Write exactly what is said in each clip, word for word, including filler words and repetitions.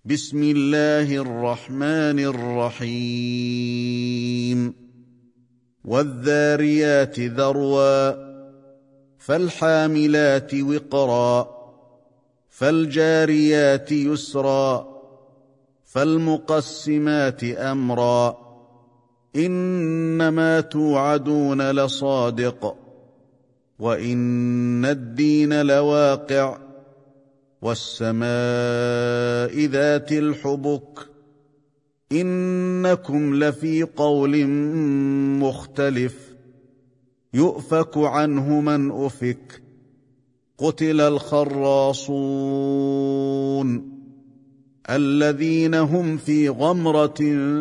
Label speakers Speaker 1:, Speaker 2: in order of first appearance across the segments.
Speaker 1: بسم الله الرحمن الرحيم والذاريات ذروا فالحاملات وقرا فالجاريات يسرا فالمقسمات أمرا إنما توعدون لصادق وإن الدين لواقع والسماء ذات الحبك إنكم لفي قول مختلف يؤفك عنه من أفك قتل الخراصون الذين هم في غمرة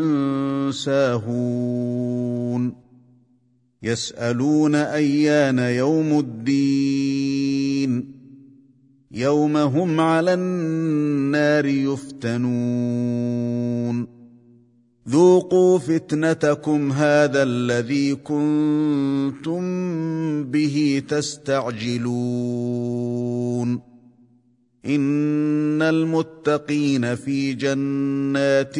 Speaker 1: ساهون يسألون أيان يوم الدين يوم هم على النار يفتنون ذوقوا فتنتكم هذا الذي كنتم به تستعجلون إن المتقين في جنات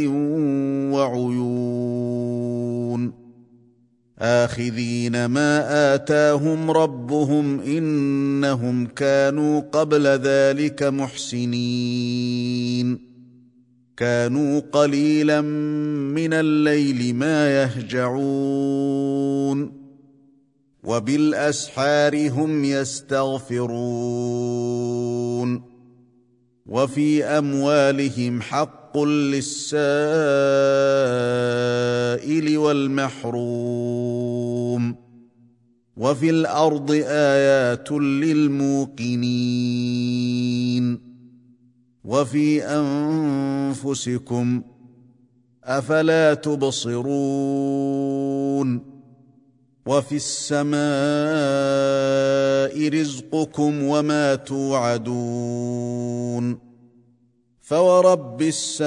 Speaker 1: وعيون آخذين ما آتاهم ربهم إنهم كانوا قبل ذلك محسنين كانوا قليلا من الليل ما يهجعون وبالأسحار هم يستغفرون وفي أموالهم حق للسائل والمحروم وفي الأرض آيات للموقنين وفي أنفسكم أفلا تبصرون وفي السماء رزقكم وما توعدون فورب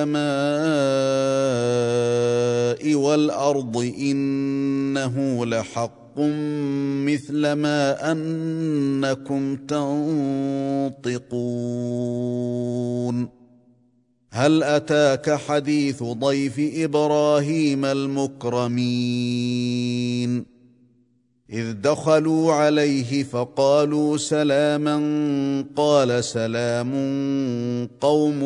Speaker 1: السماء والأرض إنه لحق مثل ما أنكم تنطقون هل أتاك حديث ضيف إبراهيم المكرمين إذ دخلوا عليه فقالوا سلاما قال سلام قوم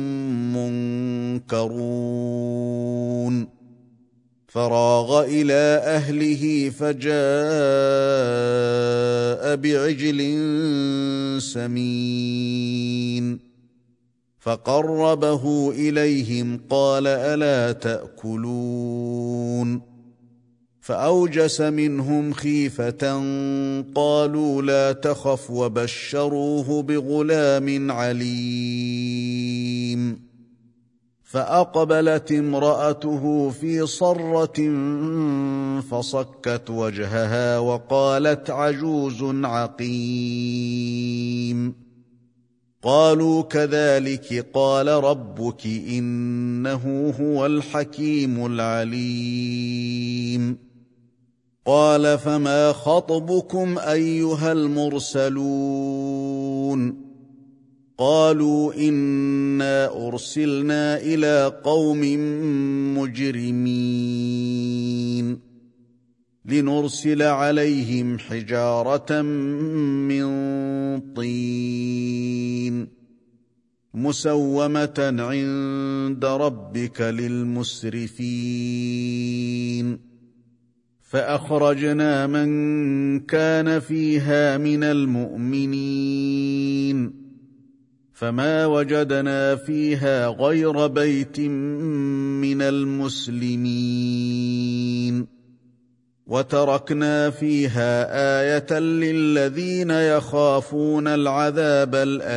Speaker 1: منكرون فراغ إلى أهله فجاء بعجل سمين فقربه إليهم قال ألا تأكلون فأوجس منهم خيفة قالوا لا تخف وبشروه بغلام عليم فأقبلت امرأته في صرة فصكت وجهها وقالت عجوز عقيم قالوا كذلك قال ربك إنه هو الحكيم العليم قال فما خطبكم أيها المرسلون قالوا إنا أرسلنا إلى قوم مجرمين لنرسل عليهم حجارة من طين مسومة عند ربك للمسرفين فأخرجنا من كان فيها من المؤمنين فما وجدنا فيها غير بيت من المسلمين وتركنا فيها آية للذين يخافون العذاب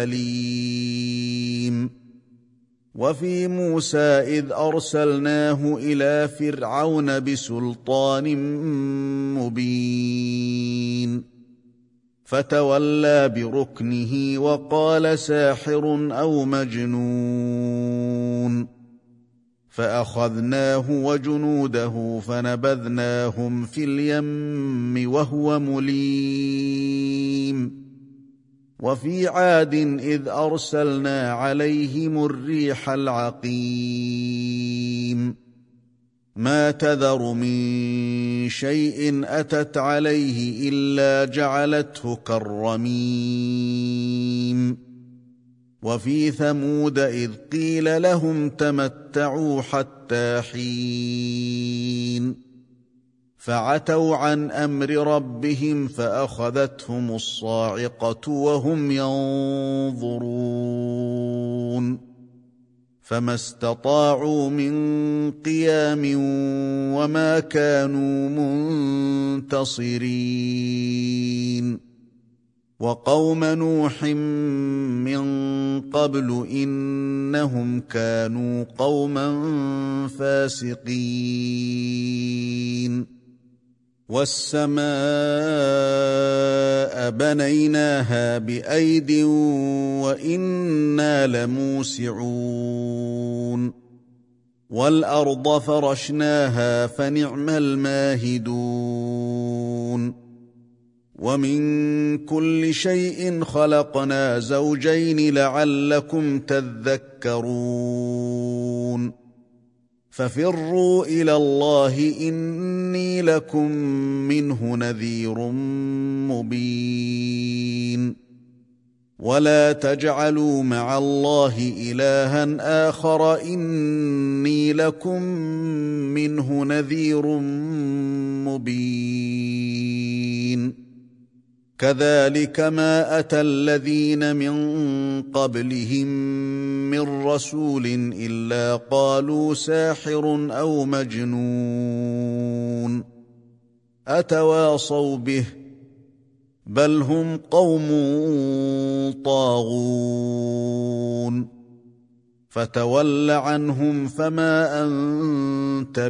Speaker 1: الأليم وفي موسى إذ أرسلناه إلى فرعون بسلطان مبين فتولى بركنه وقال ساحر أو مجنون فأخذناه وجنوده فنبذناهم في اليم وهو مليم وفي عاد إذ أرسلنا عليهم الريح العقيم ما تذر من شيء أتت عليه إلا جعلته كالرميم وفي ثمود إذ قيل لهم تمتعوا حتى حين فعتوا عن أمر ربهم فأخذتهم الصاعقة وهم ينظرون فما استطاعوا من قيام وما كانوا منتصرين وقوم نوح من قبل إنهم كانوا قوما فاسقين والسماء بنيناها بأيد وإنا لموسعون والأرض فرشناها فنعم الماهدون ومن كل شيء خلقنا زوجين لعلكم تذكرون ففروا إلى الله إني لكم منه نذير مبين ولا تجعلوا مع الله إلها آخر إني لكم منه نذير مبين كذلك ما أتى الذين من قبلهم من رسول إلا قالوا ساحر أو مجنون أتواصوا به بل هم قوم طاغون فتول عنهم فما أنت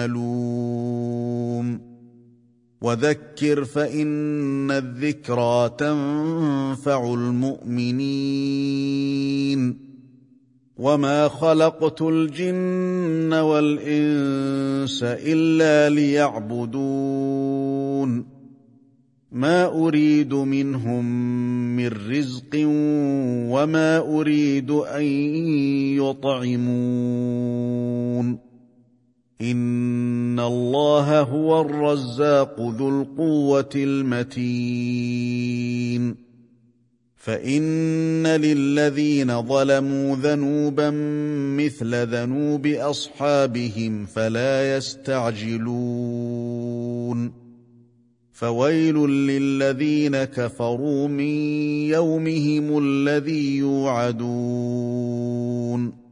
Speaker 1: بملوم وذكر فإن الذكرى تنفع المؤمنين وما خلقت الجن والإنس إلا ليعبدون ما أريد منهم من رزق وما أريد أن يطعمون إن الله هو الرزاق ذو القوة المتين فإن للذين ظلموا ذنوبا مثل ذنوب أصحابهم فلا يستعجلون فويل للذين كفروا من يومهم الذي يوعدون